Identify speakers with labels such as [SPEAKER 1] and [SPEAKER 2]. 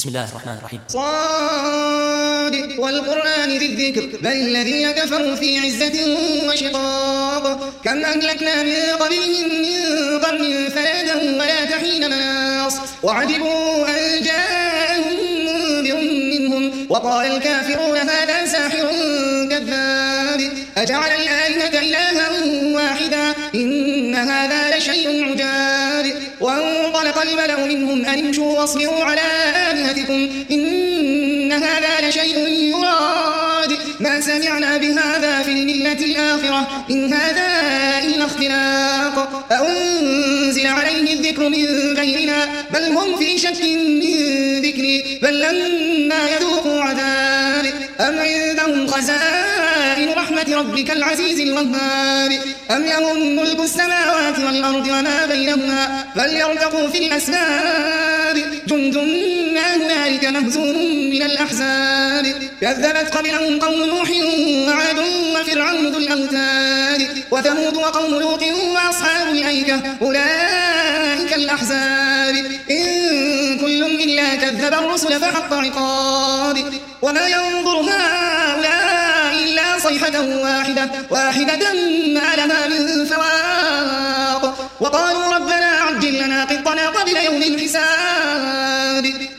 [SPEAKER 1] بسم الله الرحمن الرحيم.
[SPEAKER 2] صاد والقرآن ذي الذكر بل الذين كفروا في عزة وشقاق كم أهلكنا من قبلهم من قرن فنادوا ولا تحين مناص وعجبوا أن جاءهم منذر منهم وقال الكافرون هذا ساحر كذاب أجعل الآلهة إلها واحدا إن هذا لشيء عجاب وانطلق الملأ منهم أن امشوا واصبروا على آلهتكم إن هذا لشيء يراد ما سمعنا بهذا في الملة الآخرة إن هذا إلا اختلاق أأنزل عليه الذكر من بيننا بل هم في شك من ذكري بل لما يذوقوا عذاب أم عندهم خزائن رحمة ربك العزيز الوهاب أم لهم ملك السماوات والأرض وما بينهما فليرتقوا في الأسباب جند ما هنالك مهزوم من الأحزاب كذبت قبلهم قوم نوح وعاد وفرعون ذو الأوتاد وثمود وقوم لوط وأصحاب الأيكة أولئك الأحزاب إن كل إلا كذب الرسل فحق عقاب وما ينظر هؤلاء إلا صيحة واحدة ما لها من فواق وقالوا ربنا عجل لنا قطنا قبل يوم الحساب